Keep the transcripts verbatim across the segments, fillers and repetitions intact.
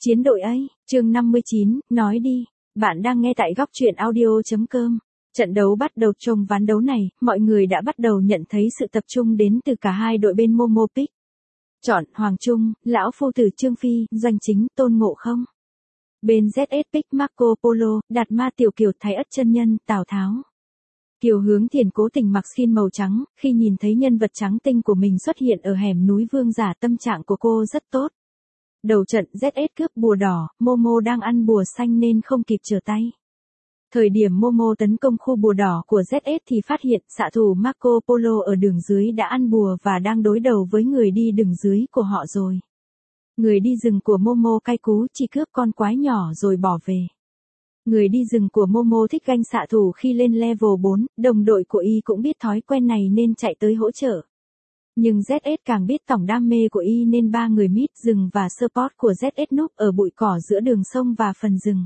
Chiến đội A, chương năm mươi chín, nói đi. Bạn đang nghe tại góc truyện audio.com. Trận đấu bắt đầu. Trong ván đấu này, mọi người đã bắt đầu nhận thấy sự tập trung đến từ cả hai đội bên Momo Pick. Chọn Hoàng Trung, Lão Phu Tử Trương Phi, Doanh Chính, Tôn Ngộ Không. Bên Z S Pick Marco Polo, Đạt Ma Tiểu Kiều, Thái Ất Chân Nhân, Tào Tháo. Kiều Hướng Thiền cố tình mặc skin màu trắng, khi nhìn thấy nhân vật trắng tinh của mình xuất hiện ở hẻm núi Vương Giả, tâm trạng của cô rất tốt. Đầu trận Z S cướp bùa đỏ, Momo đang ăn bùa xanh nên không kịp trở tay. Thời điểm Momo tấn công khu bùa đỏ của Z S thì phát hiện xạ thủ Marco Polo ở đường dưới đã ăn bùa và đang đối đầu với người đi đường dưới của họ rồi. Người đi rừng của Momo cay cú chỉ cướp con quái nhỏ rồi bỏ về. Người đi rừng của Momo thích ganh xạ thủ khi lên level bốn, đồng đội của y cũng biết thói quen này nên chạy tới hỗ trợ. Nhưng Z S càng biết tổng đam mê của y nên ba người mid rừng và support của Z S núp ở bụi cỏ giữa đường sông và phần rừng.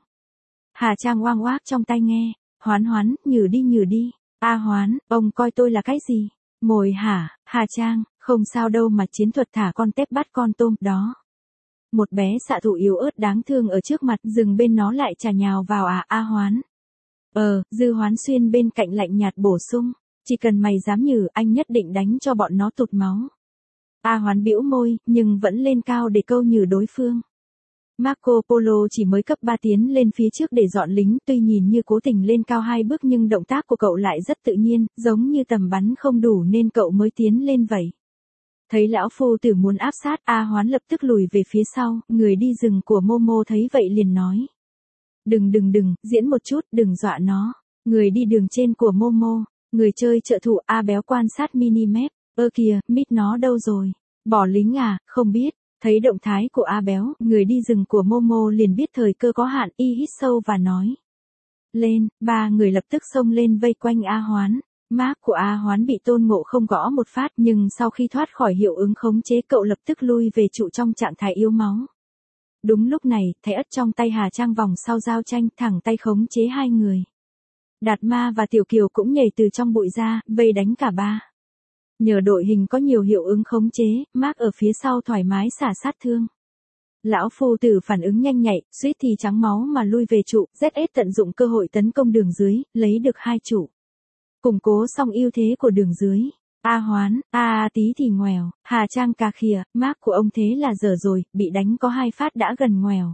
Hà Trang oang oác trong tai nghe, Hoán Hoán, nhử đi nhử đi, a à, Hoán, ông coi tôi là cái gì? Mồi hả? Hà Trang, không sao đâu mà chiến thuật thả con tép bắt con tôm, đó. Một bé xạ thủ yếu ớt đáng thương ở trước mặt, rừng bên nó lại chà nhào vào à, a à, Hoán. Ờ, Dư Hoán Xuyên bên cạnh lạnh nhạt bổ sung. Chỉ cần mày dám nhử, anh nhất định đánh cho bọn nó tụt máu. A Hoán bĩu môi, nhưng vẫn lên cao để câu nhử đối phương. Marco Polo chỉ mới cấp ba tiến lên phía trước để dọn lính, tuy nhìn như cố tình lên cao hai bước nhưng động tác của cậu lại rất tự nhiên, giống như tầm bắn không đủ nên cậu mới tiến lên vậy. Thấy lão phu tử muốn áp sát, A Hoán lập tức lùi về phía sau, người đi rừng của Momo thấy vậy liền nói. Đừng đừng đừng, diễn một chút, đừng dọa nó. Người đi đường trên của Momo. Người chơi trợ thủ A Béo quan sát mini-map, ơ kìa, mít nó đâu rồi? Bỏ lính à, không biết. Thấy động thái của A Béo, người đi rừng của Momo liền biết thời cơ có hạn, y hít sâu và nói. Lên, ba người lập tức xông lên vây quanh A Hoán. Map của A Hoán bị Tôn Ngộ Không gõ một phát nhưng sau khi thoát khỏi hiệu ứng khống chế cậu lập tức lui về trụ trong trạng thái yếu máu. Đúng lúc này, Thái Ất trong tay Hà Trang vòng sau giao tranh thẳng tay khống chế hai người. Đạt Ma và Tiểu Kiều cũng nhảy từ trong bụi ra, vây đánh cả ba. Nhờ đội hình có nhiều hiệu ứng khống chế, Mark ở phía sau thoải mái xả sát thương. Lão Phu Tử phản ứng nhanh nhạy, suýt thì trắng máu mà lui về trụ, Z S tận dụng cơ hội tấn công đường dưới, lấy được hai trụ. Củng cố xong ưu thế của đường dưới. A Hoán, a à, tí thì ngoèo, Hà Trang cà khìa, Mark của ông thế là dở rồi, bị đánh có hai phát đã gần ngoèo.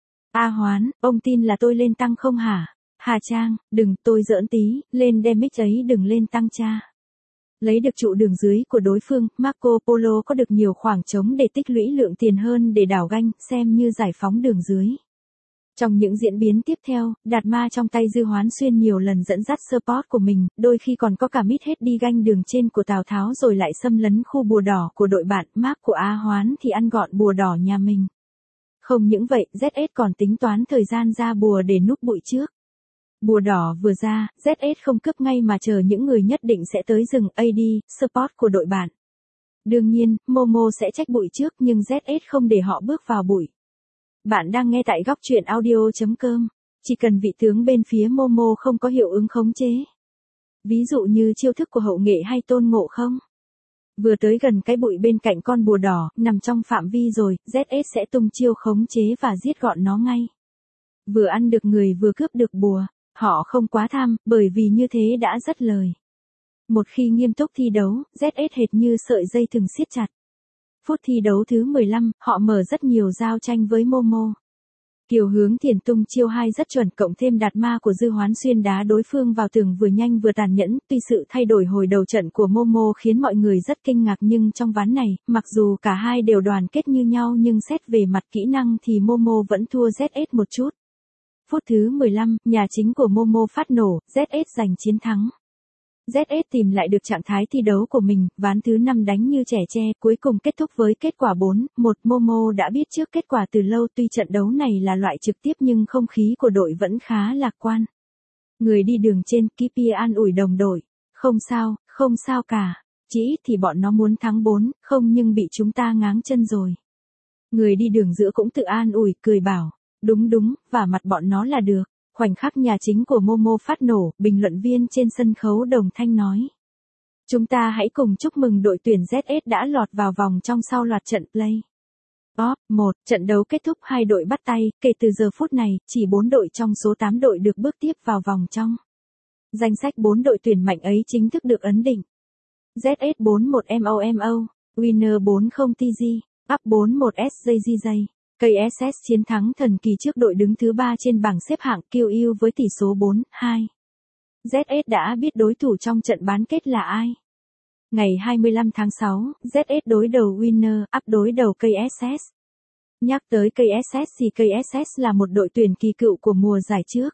A Hoán, ông tin là tôi lên tăng không hả? Hà Trang, đừng, tôi giỡn tí, lên damage ấy đừng lên tăng cha. Lấy được trụ đường dưới của đối phương, Marco Polo có được nhiều khoảng trống để tích lũy lượng tiền hơn để đảo ganh, xem như giải phóng đường dưới. Trong những diễn biến tiếp theo, Đạt Ma trong tay Dư Hoán Xuyên nhiều lần dẫn dắt support của mình, đôi khi còn có cả mít hết đi ganh đường trên của Tào Tháo rồi lại xâm lấn khu bùa đỏ của đội bạn, Mark của A Hoán thì ăn gọn bùa đỏ nhà mình. Không những vậy, Z S còn tính toán thời gian ra bùa để núp bụi trước. Bùa đỏ vừa ra, Z S không cướp ngay mà chờ những người nhất định sẽ tới rừng a đê, support của đội bạn. Đương nhiên, Momo sẽ trách bụi trước nhưng Z S không để họ bước vào bụi. Bạn đang nghe tại góc truyện audio.com. Chỉ cần vị tướng bên phía Momo không có hiệu ứng khống chế. Ví dụ như chiêu thức của Hậu Nghệ hay Tôn Ngộ Không. Vừa tới gần cái bụi bên cạnh con bùa đỏ, nằm trong phạm vi rồi, Z S sẽ tung chiêu khống chế và giết gọn nó ngay. Vừa ăn được người vừa cướp được bùa. Họ không quá tham, bởi vì như thế đã rất lời. Một khi nghiêm túc thi đấu, Z S hệt như sợi dây thừng siết chặt. Phút thi đấu thứ mười lăm, họ mở rất nhiều giao tranh với Momo. Kiều Hướng Thiền tung chiêu hai rất chuẩn cộng thêm Đạt Ma của Dư Hoán Xuyên đá đối phương vào tường vừa nhanh vừa tàn nhẫn. Tuy sự thay đổi hồi đầu trận của Momo khiến mọi người rất kinh ngạc nhưng trong ván này, mặc dù cả hai đều đoàn kết như nhau nhưng xét về mặt kỹ năng thì Momo vẫn thua Z S một chút. Phút thứ mười lăm, nhà chính của Momo phát nổ, Z S giành chiến thắng. Z S tìm lại được trạng thái thi đấu của mình, ván thứ năm đánh như trẻ tre, cuối cùng kết thúc với kết quả bốn một. Momo đã biết trước kết quả từ lâu, tuy trận đấu này là loại trực tiếp nhưng không khí của đội vẫn khá lạc quan. Người đi đường trên, Kippy an ủi đồng đội. Không sao, không sao cả. Chỉ ít thì bọn nó muốn thắng bốn không nhưng bị chúng ta ngáng chân rồi. Người đi đường giữa cũng tự an ủi, cười bảo. Đúng đúng, vả mặt bọn nó là được. Khoảnh khắc nhà chính của Momo phát nổ, bình luận viên trên sân khấu đồng thanh nói. Chúng ta hãy cùng chúc mừng đội tuyển Z S đã lọt vào vòng trong sau loạt trận play. Top một, trận đấu kết thúc hai đội bắt tay, kể từ giờ phút này, chỉ bốn đội trong số tám đội được bước tiếp vào vòng trong. Danh sách bốn đội tuyển mạnh ấy chính thức được ấn định. Z S bốn một M O M O, Winner bốn không T G, Up bốn một S J G J. K S S chiến thắng thần kỳ trước đội đứng thứ ba trên bảng xếp hạng Q U với tỷ số bốn hai. Z S đã biết đối thủ trong trận bán kết là ai. Ngày hai mươi lăm tháng sáu, Z S đối đầu Winner, Up đối đầu K S S. Nhắc tới K S S thì K S S là một đội tuyển kỳ cựu của mùa giải trước.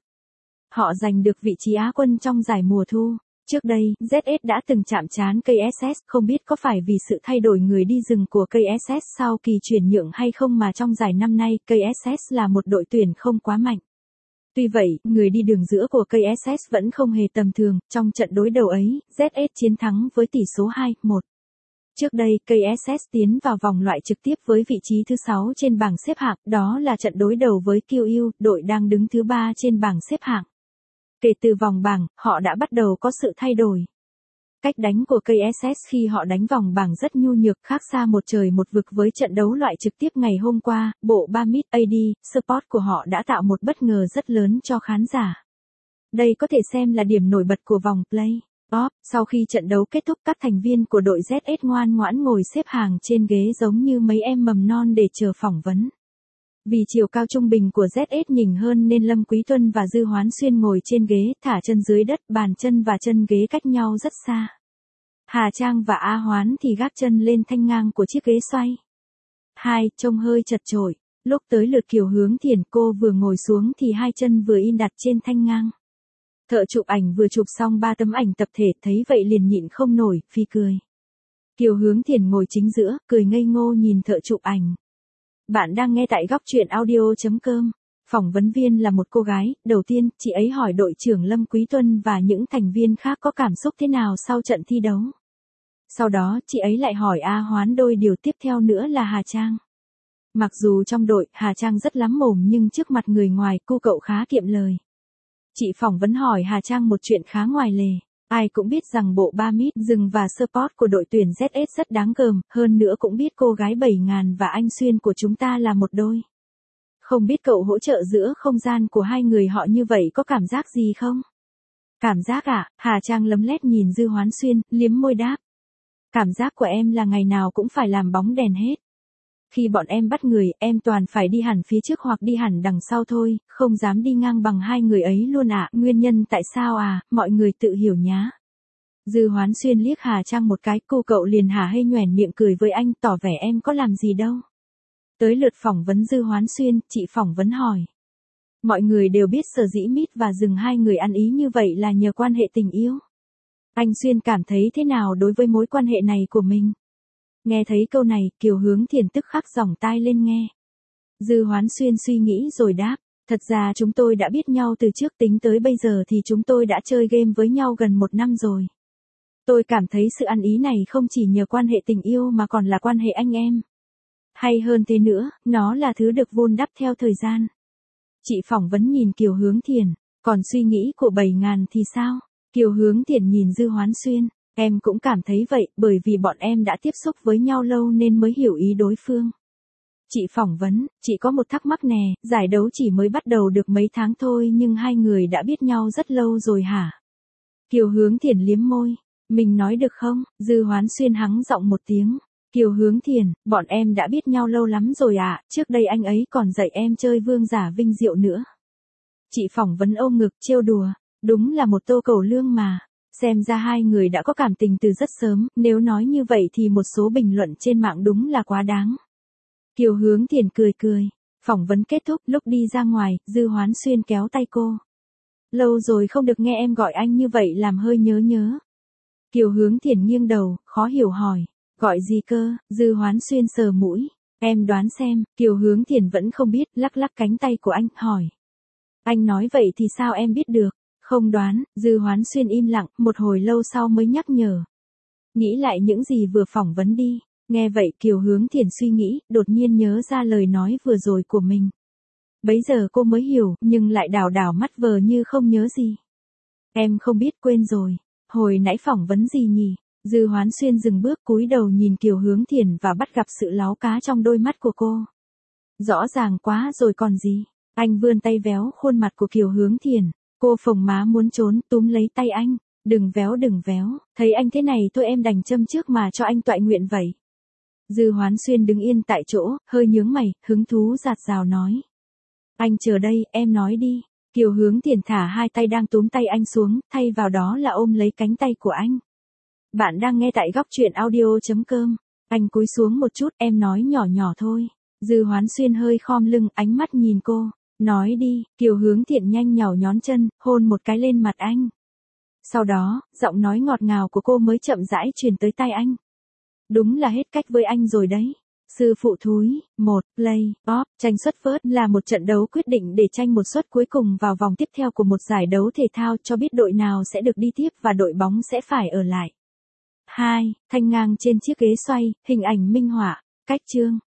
Họ giành được vị trí Á quân trong giải mùa thu. Trước đây, Z S đã từng chạm trán K S S, không biết có phải vì sự thay đổi người đi rừng của K S S sau kỳ chuyển nhượng hay không mà trong giải năm nay K S S là một đội tuyển không quá mạnh. Tuy vậy, người đi đường giữa của K S S vẫn không hề tầm thường, trong trận đối đầu ấy, Z S chiến thắng với tỷ số hai một. Trước đây, K S S tiến vào vòng loại trực tiếp với vị trí thứ sáu trên bảng xếp hạng, đó là trận đối đầu với Q U, đội đang đứng thứ ba trên bảng xếp hạng. Kể từ vòng bảng, họ đã bắt đầu có sự thay đổi. Cách đánh của K S S khi họ đánh vòng bảng rất nhu nhược, khác xa một trời một vực với trận đấu loại trực tiếp ngày hôm qua, bộ ba mid A D Sport của họ đã tạo một bất ngờ rất lớn cho khán giả. Đây có thể xem là điểm nổi bật của vòng play-off. Sau khi trận đấu kết thúc, các thành viên của đội Z S ngoan ngoãn ngồi xếp hàng trên ghế giống như mấy em mầm non để chờ phỏng vấn. Vì chiều cao trung bình của Z S nhỉnh hơn nên Lâm Quý Tuân và Dư Hoán Xuyên ngồi trên ghế, thả chân dưới đất, bàn chân và chân ghế cách nhau rất xa. Hà Trang và A Hoán thì gác chân lên thanh ngang của chiếc ghế xoay. Hai, trông hơi chật chội. Lúc tới lượt Kiều Hướng Thiền, cô vừa ngồi xuống thì hai chân vừa in đặt trên thanh ngang. Thợ chụp ảnh vừa chụp xong ba tấm ảnh tập thể, thấy vậy liền nhịn không nổi, phi cười. Kiều Hướng Thiền ngồi chính giữa, cười ngây ngô nhìn thợ chụp ảnh. Bạn đang nghe tại góc truyện audio chấm com. Phỏng vấn viên là một cô gái. Đầu tiên, chị ấy hỏi đội trưởng Lâm Quý Tuân và những thành viên khác có cảm xúc thế nào sau trận thi đấu. Sau đó, chị ấy lại hỏi A Hoán, đôi điều tiếp theo nữa là Hà Trang. Mặc dù trong đội, Hà Trang rất lắm mồm nhưng trước mặt người ngoài, cô cậu khá kiệm lời. Chị phỏng vấn hỏi Hà Trang một chuyện khá ngoài lề. Ai cũng biết rằng bộ ba mid rừng và support của đội tuyển Z S rất đáng gờm, hơn nữa cũng biết cô gái bảy ngàn và anh Xuyên của chúng ta là một đôi. Không biết cậu hỗ trợ giữa không gian của hai người họ như vậy có cảm giác gì không? Cảm giác à? Hà Trang lấm lét nhìn Dư Hoán Xuyên, liếm môi đáp. Cảm giác của em là ngày nào cũng phải làm bóng đèn hết. Khi bọn em bắt người, em toàn phải đi hẳn phía trước hoặc đi hẳn đằng sau thôi, không dám đi ngang bằng hai người ấy luôn ạ. À. Nguyên nhân tại sao à, mọi người tự hiểu nhá. Dư Hoán Xuyên liếc Hà Trang một cái, cô cậu liền hả hê nhoẻn miệng cười với anh, tỏ vẻ em có làm gì đâu. Tới lượt phỏng vấn Dư Hoán Xuyên, chị phỏng vấn hỏi. Mọi người đều biết sở dĩ Mít và Rừng hai người ăn ý như vậy là nhờ quan hệ tình yêu. Anh Xuyên cảm thấy thế nào đối với mối quan hệ này của mình? Nghe thấy câu này, Kiều Hướng Thiền tức khắc giỏng tai lên nghe. Dư Hoán Xuyên suy nghĩ rồi đáp, thật ra chúng tôi đã biết nhau từ trước, tính tới bây giờ thì chúng tôi đã chơi game với nhau gần một năm rồi. Tôi cảm thấy sự ăn ý này không chỉ nhờ quan hệ tình yêu mà còn là quan hệ anh em. Hay hơn thế nữa, nó là thứ được vun đắp theo thời gian. Chị phỏng vấn nhìn Kiều Hướng Thiền, còn suy nghĩ của bảy ngàn thì sao? Kiều Hướng Thiền nhìn Dư Hoán Xuyên. Em cũng cảm thấy vậy, bởi vì bọn em đã tiếp xúc với nhau lâu nên mới hiểu ý đối phương. Chị phỏng vấn, chị có một thắc mắc nè, giải đấu chỉ mới bắt đầu được mấy tháng thôi nhưng hai người đã biết nhau rất lâu rồi hả? Kiều Hướng Thiền liếm môi, mình nói được không? Dư Hoán Xuyên hắng giọng một tiếng. Kiều Hướng Thiền, bọn em đã biết nhau lâu lắm rồi ạ, à, trước đây anh ấy còn dạy em chơi vương giả vinh diệu nữa. Chị phỏng vấn ôm ngực trêu đùa, đúng là một tô cầu lương mà. Xem ra hai người đã có cảm tình từ rất sớm, nếu nói như vậy thì một số bình luận trên mạng đúng là quá đáng. Kiều Hướng Thiền cười cười. Phỏng vấn kết thúc, lúc đi ra ngoài, Dư Hoán Xuyên kéo tay cô. Lâu rồi không được nghe em gọi anh như vậy làm hơi nhớ nhớ. Kiều Hướng Thiền nghiêng đầu, khó hiểu hỏi. Gọi gì cơ? Dư Hoán Xuyên sờ mũi. Em đoán xem. Kiều Hướng Thiền vẫn không biết, lắc lắc cánh tay của anh, hỏi. Anh nói vậy thì sao em biết được? Không đoán. Dư Hoán Xuyên im lặng, một hồi lâu sau mới nhắc nhở. Nghĩ lại những gì vừa phỏng vấn đi. Nghe vậy Kiều Hướng Thiền suy nghĩ, đột nhiên nhớ ra lời nói vừa rồi của mình. Bấy giờ cô mới hiểu, nhưng lại đảo đảo mắt vờ như không nhớ gì. Em không biết, quên rồi. Hồi nãy phỏng vấn gì nhỉ? Dư Hoán Xuyên dừng bước, cúi đầu nhìn Kiều Hướng Thiền và bắt gặp sự láu cá trong đôi mắt của cô. Rõ ràng quá rồi còn gì. Anh vươn tay véo khuôn mặt của Kiều Hướng Thiền. Cô phồng má muốn trốn, túm lấy tay anh. Đừng véo đừng véo, thấy anh thế này thôi em đành châm trước mà cho anh toại nguyện vậy. Dư Hoán Xuyên đứng yên tại chỗ, hơi nhướng mày, hứng thú giạt rào nói. Anh chờ đây, em nói đi. Kiều Hướng Thiền thả hai tay đang túm tay anh xuống, thay vào đó là ôm lấy cánh tay của anh. Bạn đang nghe tại góc truyện audio.com. Anh cúi xuống một chút, em nói nhỏ nhỏ thôi. Dư Hoán Xuyên hơi khom lưng, ánh mắt nhìn cô. Nói đi, Kiều Hướng Thiện nhanh nhảu nhón chân, hôn một cái lên mặt anh. Sau đó, giọng nói ngọt ngào của cô mới chậm rãi truyền tới tai anh. Đúng là hết cách với anh rồi đấy. Sư phụ thúi, một, play, off, tranh suất vớt là một trận đấu quyết định để tranh một suất cuối cùng vào vòng tiếp theo của một giải đấu thể thao cho biết đội nào sẽ được đi tiếp và đội bóng sẽ phải ở lại. hai. Thanh ngang trên chiếc ghế xoay, hình ảnh minh họa, cách chương.